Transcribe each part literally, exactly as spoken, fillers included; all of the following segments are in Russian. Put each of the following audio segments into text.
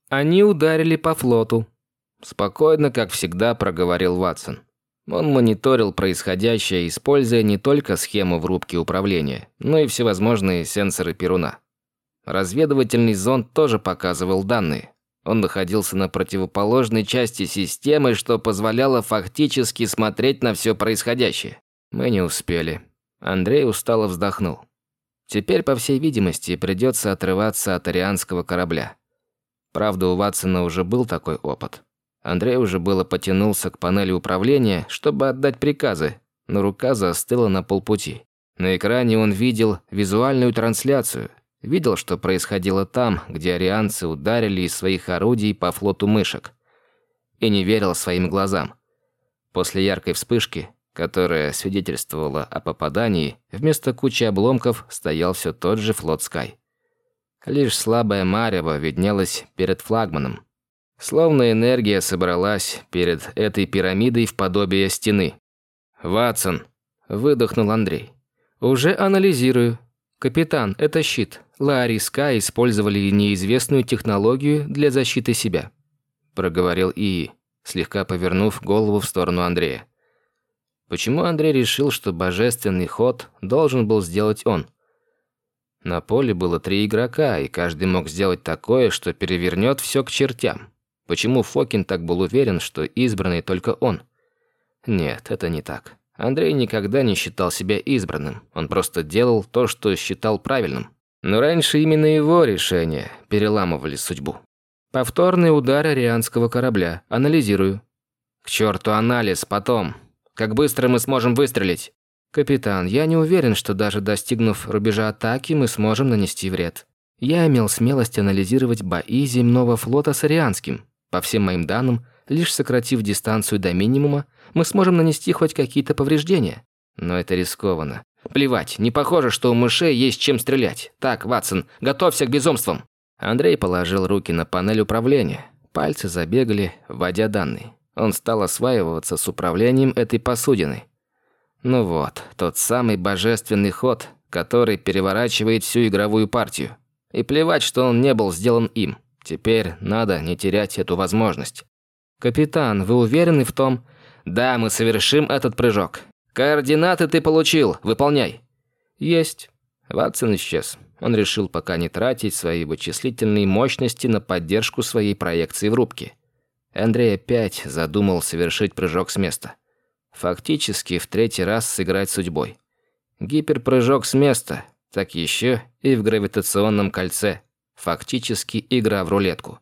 Они ударили по флоту. Спокойно, как всегда, проговорил Ватсон. Он мониторил происходящее, используя не только схему в рубке управления, но и всевозможные сенсоры Перуна. Разведывательный зонд тоже показывал данные. Он находился на противоположной части системы, что позволяло фактически смотреть на все происходящее. Мы не успели. Андрей устало вздохнул. Теперь, по всей видимости, придется отрываться от арианского корабля. Правда, у Ватсона уже был такой опыт. Андрей уже было потянулся к панели управления, чтобы отдать приказы, но рука застыла на полпути. На экране он видел визуальную трансляцию. Видел, что происходило там, где арианцы ударили из своих орудий по флоту мышек. И не верил своим глазам. После яркой вспышки, которая свидетельствовала о попадании, вместо кучи обломков стоял все тот же флот Скай. Лишь слабая марево виднелась перед флагманом. Словно энергия собралась перед этой пирамидой в подобие стены. «Ватсон!» – выдохнул Андрей. «Уже анализирую. Капитан, это щит. Лаари Скай использовали неизвестную технологию для защиты себя», – проговорил ИИ, слегка повернув голову в сторону Андрея. Почему Андрей решил, что божественный ход должен был сделать он? На поле было три игрока, и каждый мог сделать такое, что перевернет все к чертям. Почему Фокин так был уверен, что избранный только он? Нет, это не так. Андрей никогда не считал себя избранным. Он просто делал то, что считал правильным. Но раньше именно его решения переламывали судьбу. Повторный удар арианского корабля. Анализирую. К черту анализ, потом. Как быстро мы сможем выстрелить? Капитан, я не уверен, что даже достигнув рубежа атаки, мы сможем нанести вред. Я имел смелость анализировать бои земного флота с арианским. По всем моим данным, лишь сократив дистанцию до минимума, мы сможем нанести хоть какие-то повреждения. Но это рискованно. Плевать, не похоже, что у мышей есть чем стрелять. Так, Ватсон, готовься к безумствам. Андрей положил руки на панель управления. Пальцы забегали, вводя данные. Он стал осваиваться с управлением этой посудиной. Ну вот, тот самый божественный ход, который переворачивает всю игровую партию. И плевать, что он не был сделан им. Теперь надо не терять эту возможность. «Капитан, вы уверены в том?» «Да, мы совершим этот прыжок. Координаты ты получил, выполняй». «Есть». Ватсон исчез. Он решил пока не тратить свои вычислительные мощности на поддержку своей проекции в рубке. Андрей опять задумал совершить прыжок с места. Фактически в третий раз сыграть судьбой. Гиперпрыжок с места, так еще и в гравитационном кольце. Фактически игра в рулетку.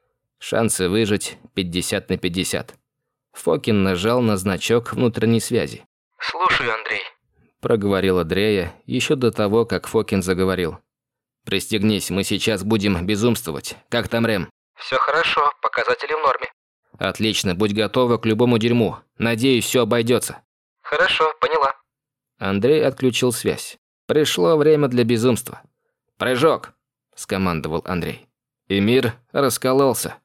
Шансы выжить пятьдесят на пятьдесят. Фокин нажал на значок внутренней связи. «Слушаю, Андрей», – проговорила Дрея еще до того, как Фокин заговорил. «Пристегнись, мы сейчас будем безумствовать. Как там Рэм?» «Все хорошо, показатели в норме». «Отлично, будь готова к любому дерьму. Надеюсь, все обойдется». «Хорошо, поняла». Андрей отключил связь. Пришло время для безумства. «Прыжок!» – скомандовал Андрей. И мир раскололся.